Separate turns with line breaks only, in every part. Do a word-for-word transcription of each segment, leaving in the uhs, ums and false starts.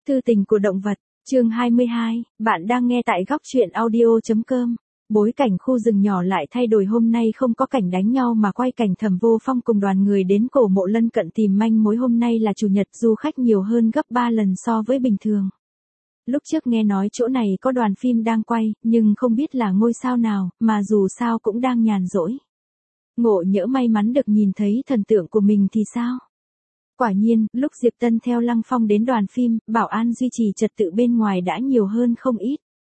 Thư tình của động vật, chương hai mươi hai, bạn đang nghe tại góc truyện audio.com. Bối cảnh khu rừng nhỏ lại thay đổi, hôm nay không có cảnh đánh nhau mà quay cảnh Thẩm Vô Phong cùng đoàn người đến cổ mộ lân cận tìm manh mối. Hôm nay là chủ nhật, du khách nhiều hơn gấp ba lần so với bình thường. Lúc trước nghe nói chỗ này có đoàn phim đang quay, nhưng không biết là ngôi sao nào, mà dù sao cũng đang nhàn rỗi. Ngộ nhỡ may mắn được nhìn thấy thần tượng của mình thì sao? Quả nhiên, lúc Diệp Tân theo Lăng Phong đến đoàn phim, bảo an duy trì trật tự bên ngoài đã nhiều hơn không ít.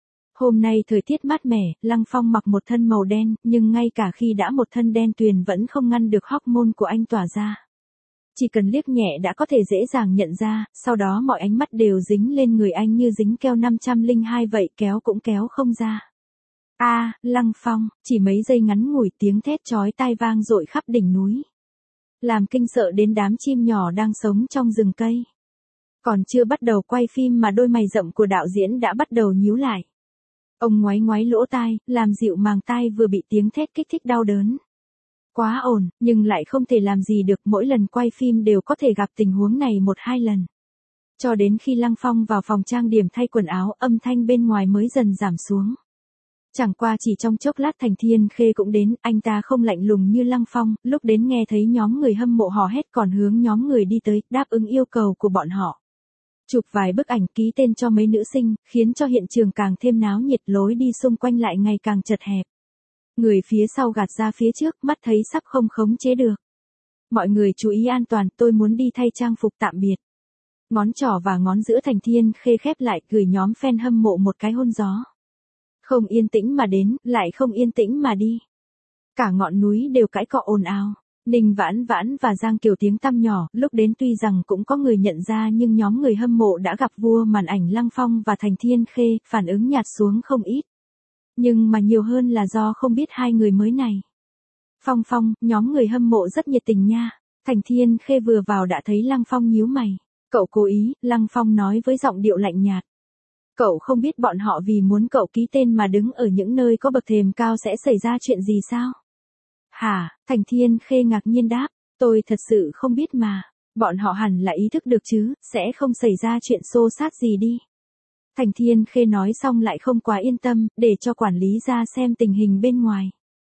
Hôm nay thời tiết mát mẻ, Lăng Phong mặc một thân màu đen, nhưng ngay cả khi đã một thân đen tuyền vẫn không ngăn được hormone của anh tỏa ra. Chỉ cần liếc nhẹ đã có thể dễ dàng nhận ra, sau đó mọi ánh mắt đều dính lên người anh như dính keo năm trăm lẻ hai vậy, kéo cũng kéo không ra. A, à, Lăng Phong, chỉ mấy giây ngắn ngủi tiếng thét chói tai vang dội khắp đỉnh núi, làm kinh sợ đến đám chim nhỏ đang sống trong rừng cây. Còn chưa bắt đầu quay phim mà đôi mày rậm của đạo diễn đã bắt đầu nhíu lại. Ông ngoáy ngoáy lỗ tai, làm dịu màng tai vừa bị tiếng thét kích thích đau đớn. Quá ổn, nhưng lại không thể làm gì được, mỗi lần quay phim đều có thể gặp tình huống này một hai lần. Cho đến khi Lăng Phong vào phòng trang điểm thay quần áo, âm thanh bên ngoài mới dần giảm xuống. Chẳng qua chỉ trong chốc lát Thành Thiên Khê cũng đến, anh ta không lạnh lùng như Lăng Phong, lúc đến nghe thấy nhóm người hâm mộ hò hét còn hướng nhóm người đi tới, đáp ứng yêu cầu của bọn họ. Chụp vài bức ảnh ký tên cho mấy nữ sinh, khiến cho hiện trường càng thêm náo nhiệt, lối đi xung quanh lại ngày càng chật hẹp. Người phía sau gạt ra phía trước, mắt thấy sắp không khống chế được. Mọi người chú ý an toàn, tôi muốn đi thay trang phục tạm biệt. Ngón trỏ và ngón giữa Thành Thiên Khê khép lại, gửi nhóm fan hâm mộ một cái hôn gió. Không yên tĩnh mà đến, lại không yên tĩnh mà đi. Cả ngọn núi đều cãi cọ ồn ào. Ninh Vãn Vãn và Giang Kiều tiếng tăm nhỏ, lúc đến tuy rằng cũng có người nhận ra nhưng nhóm người hâm mộ đã gặp vua màn ảnh Lăng Phong và Thành Thiên Khê, phản ứng nhạt xuống không ít. Nhưng mà nhiều hơn là do không biết hai người mới này. Phong Phong, nhóm người hâm mộ rất nhiệt tình nha. Thành Thiên Khê vừa vào đã thấy Lăng Phong nhíu mày. Cậu cố ý, Lăng Phong nói với giọng điệu lạnh nhạt. Cậu không biết bọn họ vì muốn cậu ký tên mà đứng ở những nơi có bậc thềm cao sẽ xảy ra chuyện gì sao? Hả? Thành Thiên Khê ngạc nhiên đáp, tôi thật sự không biết mà. Bọn họ hẳn là ý thức được chứ, sẽ không xảy ra chuyện xô xát gì đi. Thành Thiên Khê nói xong lại không quá yên tâm, để cho quản lý ra xem tình hình bên ngoài.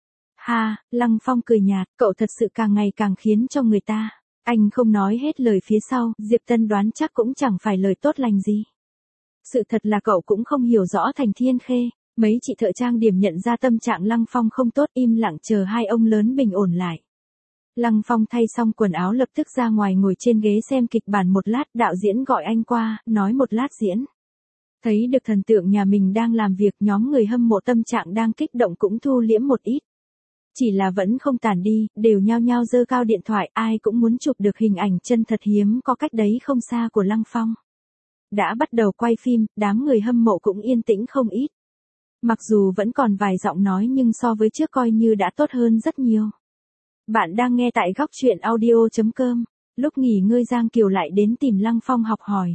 Ha, Lăng Phong cười nhạt, cậu thật sự càng ngày càng khiến cho người ta. Anh không nói hết lời phía sau, Diệp Tân đoán chắc cũng chẳng phải lời tốt lành gì. Sự thật là cậu cũng không hiểu rõ Thành Thiên Khê. Mấy chị thợ trang điểm nhận ra tâm trạng Lăng Phong không tốt, im lặng chờ hai ông lớn bình ổn lại. Lăng Phong thay xong quần áo lập tức ra ngoài ngồi trên ghế xem kịch bản một lát, đạo diễn gọi anh qua, nói một lát diễn. Thấy được thần tượng nhà mình đang làm việc, nhóm người hâm mộ tâm trạng đang kích động cũng thu liễm một ít. Chỉ là vẫn không tản đi, đều nhao nhao giơ cao điện thoại, ai cũng muốn chụp được hình ảnh chân thật hiếm có cách đấy không xa của Lăng Phong. Đã bắt đầu quay phim, đám người hâm mộ cũng yên tĩnh không ít. Mặc dù vẫn còn vài giọng nói nhưng so với trước coi như đã tốt hơn rất nhiều. Bạn đang nghe tại góc truyện audio.com. Lúc nghỉ ngơi Giang Kiều lại đến tìm Lăng Phong học hỏi.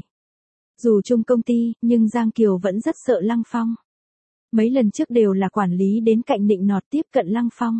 Dù chung công ty, nhưng Giang Kiều vẫn rất sợ Lăng Phong. Mấy lần trước đều là quản lý đến cạnh nịnh nọt tiếp cận Lăng Phong.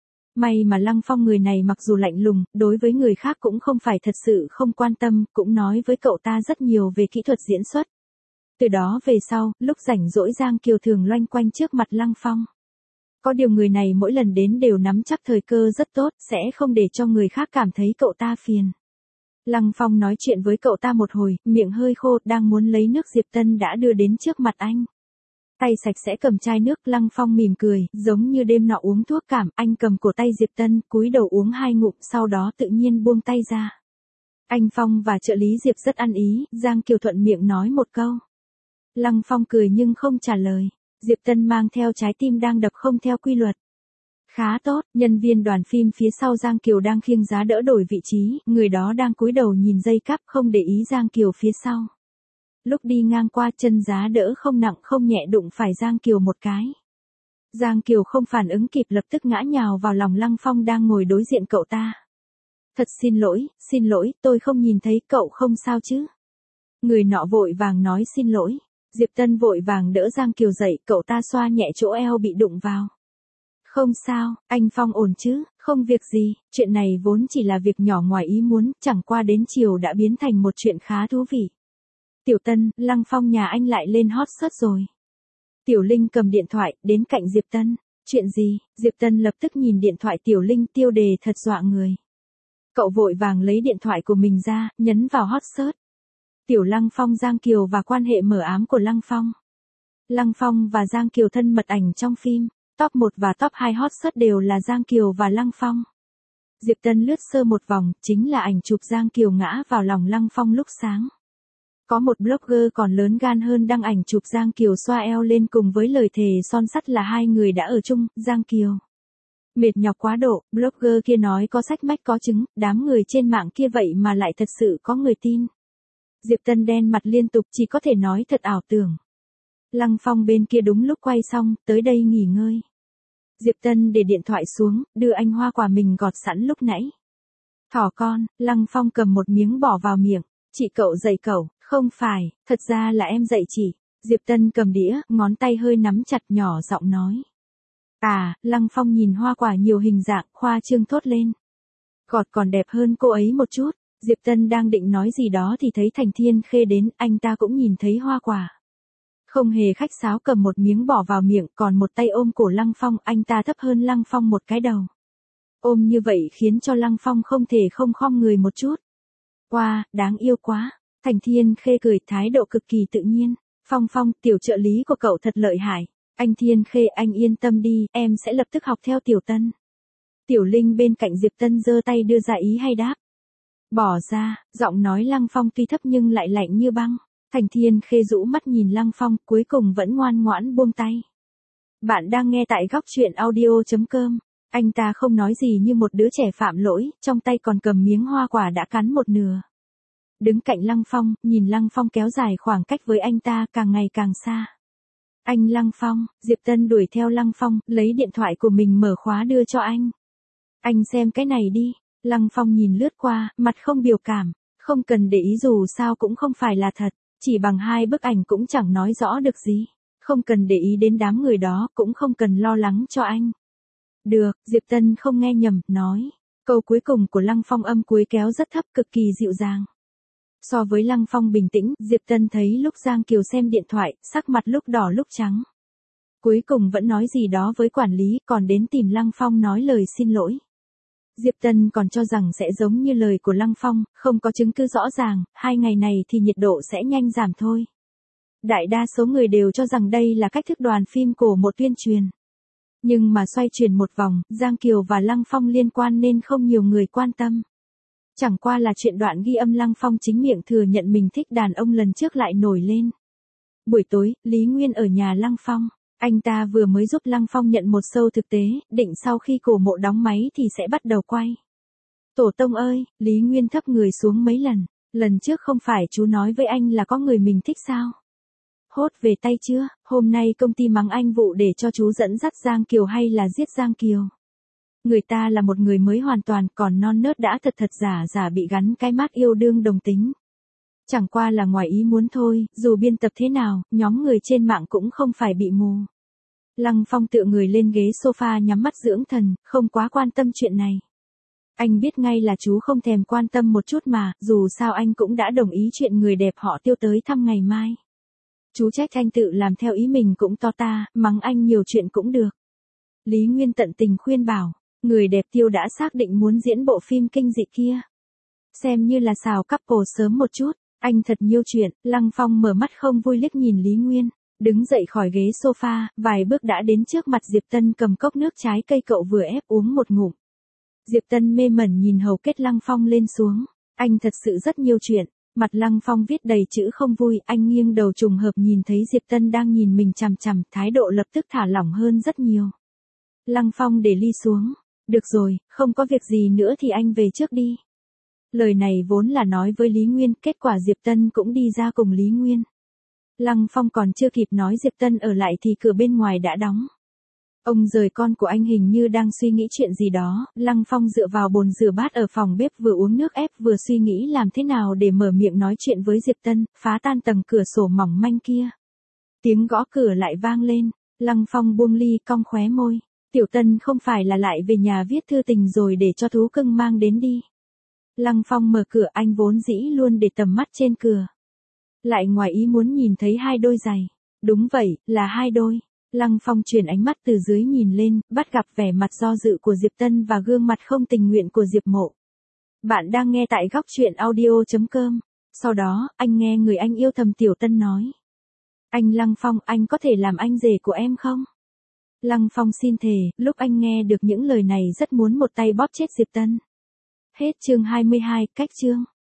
May mà Lăng Phong người này mặc dù lạnh lùng, đối với người khác cũng không phải thật sự không quan tâm, cũng nói với cậu ta rất nhiều về kỹ thuật diễn xuất. Từ đó về sau, lúc rảnh rỗi Giang Kiều thường loanh quanh trước mặt Lăng Phong. Có điều người này mỗi lần đến đều nắm chắc thời cơ rất tốt, sẽ không để cho người khác cảm thấy cậu ta phiền. Lăng Phong nói chuyện với cậu ta một hồi, miệng hơi khô, đang muốn lấy nước Diệp Tân đã đưa đến trước mặt anh. Tay sạch sẽ cầm chai nước, Lăng Phong mỉm cười, giống như đêm nọ uống thuốc cảm, anh cầm cổ tay Diệp Tân, cúi đầu uống hai ngụm, sau đó tự nhiên buông tay ra. Anh Phong và trợ lý Diệp rất ăn ý, Giang Kiều thuận miệng nói một câu. Lăng Phong cười nhưng không trả lời. Diệp Tân mang theo trái tim đang đập không theo quy luật. Khá tốt, nhân viên đoàn phim phía sau Giang Kiều đang khiêng giá đỡ đổi vị trí, người đó đang cúi đầu nhìn dây cáp không để ý Giang Kiều phía sau. Lúc đi ngang qua chân giá đỡ không nặng không nhẹ đụng phải Giang Kiều một cái. Giang Kiều không phản ứng kịp lập tức ngã nhào vào lòng Lăng Phong đang ngồi đối diện cậu ta. Thật xin lỗi, xin lỗi, tôi không nhìn thấy, cậu không sao chứ? Người nọ vội vàng nói xin lỗi. Diệp Tân vội vàng đỡ Giang Kiều dậy, cậu ta xoa nhẹ chỗ eo bị đụng vào. Không sao, anh Phong ổn chứ, không việc gì, chuyện này vốn chỉ là việc nhỏ ngoài ý muốn, chẳng qua đến chiều đã biến thành một chuyện khá thú vị. Tiểu Tân, Lăng Phong nhà anh lại lên hot search rồi. Tiểu Linh cầm điện thoại, đến cạnh Diệp Tân. Chuyện gì? Diệp Tân lập tức nhìn điện thoại Tiểu Linh, tiêu đề thật dọa người. Cậu vội vàng lấy điện thoại của mình ra, nhấn vào hot search. Tiểu Lăng Phong Giang Kiều và quan hệ mờ ám của Lăng Phong. Lăng Phong và Giang Kiều thân mật ảnh trong phim. Top một và top hai hot search đều là Giang Kiều và Lăng Phong. Diệp Tân lướt sơ một vòng, chính là ảnh chụp Giang Kiều ngã vào lòng Lăng Phong lúc sáng. Có một blogger còn lớn gan hơn đăng ảnh chụp Giang Kiều xoa eo lên cùng với lời thề son sắt là hai người đã ở chung, Giang Kiều. Mệt nhọc quá độ, blogger kia nói có sách mách có chứng, đám người trên mạng kia vậy mà lại thật sự có người tin. Diệp Tân đen mặt liên tục, chỉ có thể nói thật ảo tưởng. Lăng Phong bên kia đúng lúc quay xong, tới đây nghỉ ngơi. Diệp Tân để điện thoại xuống, đưa anh hoa quả mình gọt sẵn lúc nãy. Thỏ con, Lăng Phong cầm một miếng bỏ vào miệng. Chị cậu dạy cậu, không phải, thật ra là em dạy chị. Diệp Tân cầm đĩa, ngón tay hơi nắm chặt, nhỏ giọng nói. À, Lăng Phong nhìn hoa quả nhiều hình dạng, khoa trương thốt lên. Gọt còn đẹp hơn cô ấy một chút. Diệp Tân đang định nói gì đó thì thấy Thành Thiên Khê đến, anh ta cũng nhìn thấy hoa quả. Không hề khách sáo cầm một miếng bỏ vào miệng, còn một tay ôm cổ Lăng Phong, anh ta thấp hơn Lăng Phong một cái đầu. Ôm như vậy khiến cho Lăng Phong không thể không khom người một chút. Wow, đáng yêu quá. Thành Thiên Khê cười, thái độ cực kỳ tự nhiên. Phong Phong, tiểu trợ lý của cậu thật lợi hại. Anh Thiên Khê, anh yên tâm đi, em sẽ lập tức học theo Tiểu Tân. Tiểu Linh bên cạnh Diệp Tân giơ tay đưa ra ý hay đáp. Bỏ ra, giọng nói Lăng Phong tuy thấp nhưng lại lạnh như băng. Thành Thiên Khê rũ mắt nhìn Lăng Phong, cuối cùng vẫn ngoan ngoãn buông tay. Bạn đang nghe tại góc truyện audio chấm com. Anh ta không nói gì như một đứa trẻ phạm lỗi, trong tay còn cầm miếng hoa quả đã cắn một nửa. Đứng cạnh Lăng Phong, nhìn Lăng Phong kéo dài khoảng cách với anh ta càng ngày càng xa. Anh Lăng Phong, Diệp Tân đuổi theo Lăng Phong, lấy điện thoại của mình mở khóa đưa cho anh. Anh xem cái này đi. Lăng Phong nhìn lướt qua, mặt không biểu cảm. Không cần để ý dù sao cũng không phải là thật. Chỉ bằng hai bức ảnh cũng chẳng nói rõ được gì. Không cần để ý đến đám người đó, cũng không cần lo lắng cho anh. Được, Diệp Tân không nghe nhầm, nói. Câu cuối cùng của Lăng Phong âm cuối kéo rất thấp, cực kỳ dịu dàng. So với Lăng Phong bình tĩnh, Diệp Tân thấy lúc Giang Kiều xem điện thoại, sắc mặt lúc đỏ lúc trắng. Cuối cùng vẫn nói gì đó với quản lý, còn đến tìm Lăng Phong nói lời xin lỗi. Diệp Tân còn cho rằng sẽ giống như lời của Lăng Phong, không có chứng cứ rõ ràng, hai ngày này thì nhiệt độ sẽ nhanh giảm thôi. Đại đa số người đều cho rằng đây là cách thức đoàn phim cổ một tuyên truyền. Nhưng mà xoay chuyển một vòng, Giang Kiều và Lăng Phong liên quan nên không nhiều người quan tâm. Chẳng qua là chuyện đoạn ghi âm Lăng Phong chính miệng thừa nhận mình thích đàn ông lần trước lại nổi lên. Buổi tối, Lý Nguyên ở nhà Lăng Phong. Anh ta vừa mới giúp Lăng Phong nhận một show thực tế, định sau khi cổ mộ đóng máy thì sẽ bắt đầu quay. Tổ tông ơi, Lý Nguyên thấp người xuống mấy lần. Lần trước không phải chú nói với anh là có người mình thích sao? Hốt về tay chưa? Hôm nay công ty mắng anh vụ để cho chú dẫn dắt Giang Kiều hay là giết Giang Kiều? Người ta là một người mới hoàn toàn, còn non nớt đã thật thật giả giả bị gắn cái mác yêu đương đồng tính. Chẳng qua là ngoài ý muốn thôi, dù biên tập thế nào, nhóm người trên mạng cũng không phải bị mù. Lăng Phong tựa người lên ghế sofa nhắm mắt dưỡng thần, không quá quan tâm chuyện này. Anh biết ngay là chú không thèm quan tâm một chút mà, dù sao anh cũng đã đồng ý chuyện người đẹp họ Tiêu tới thăm ngày mai. Chú trách anh tự làm theo ý mình cũng to ta, mắng anh nhiều chuyện cũng được. Lý Nguyên tận tình khuyên bảo, người đẹp Tiêu đã xác định muốn diễn bộ phim kinh dị kia. Xem như là xào couple sớm một chút, anh thật nhiều chuyện. Lăng Phong mở mắt không vui liếc nhìn Lý Nguyên, đứng dậy khỏi ghế sofa, vài bước đã đến trước mặt Diệp Tân cầm cốc nước trái cây cậu vừa ép uống một ngụm. Diệp Tân mê mẩn nhìn hầu kết Lăng Phong lên xuống, anh thật sự rất nhiều chuyện. Mặt Lăng Phong viết đầy chữ không vui, anh nghiêng đầu trùng hợp nhìn thấy Diệp Tân đang nhìn mình chằm chằm, thái độ lập tức thả lỏng hơn rất nhiều. Lăng Phong để ly xuống, được rồi, không có việc gì nữa thì anh về trước đi. Lời này vốn là nói với Lý Nguyên, kết quả Diệp Tân cũng đi ra cùng Lý Nguyên. Lăng Phong còn chưa kịp nói Diệp Tân ở lại thì cửa bên ngoài đã đóng. Ông rời con của anh hình như đang suy nghĩ chuyện gì đó, Lăng Phong dựa vào bồn rửa bát ở phòng bếp vừa uống nước ép vừa suy nghĩ làm thế nào để mở miệng nói chuyện với Diệp Tân, phá tan tầng cửa sổ mỏng manh kia. Tiếng gõ cửa lại vang lên, Lăng Phong buông ly cong khóe môi, Tiểu Tân không phải là lại về nhà viết thư tình rồi để cho thú cưng mang đến đi. Lăng Phong mở cửa, anh vốn dĩ luôn để tầm mắt trên cửa. Lại ngoài ý muốn nhìn thấy hai đôi giày. Đúng vậy, là hai đôi. Lăng Phong chuyển ánh mắt từ dưới nhìn lên, bắt gặp vẻ mặt do dự của Diệp Tân và gương mặt không tình nguyện của Diệp Mộ. Bạn đang nghe tại góc truyện audio.com. Sau đó, anh nghe người anh yêu thầm Tiểu Tân nói. Anh Lăng Phong, anh có thể làm anh rể của em không? Lăng Phong xin thề, lúc anh nghe được những lời này rất muốn một tay bóp chết Diệp Tân. Hết chương hai mươi hai, cách chương.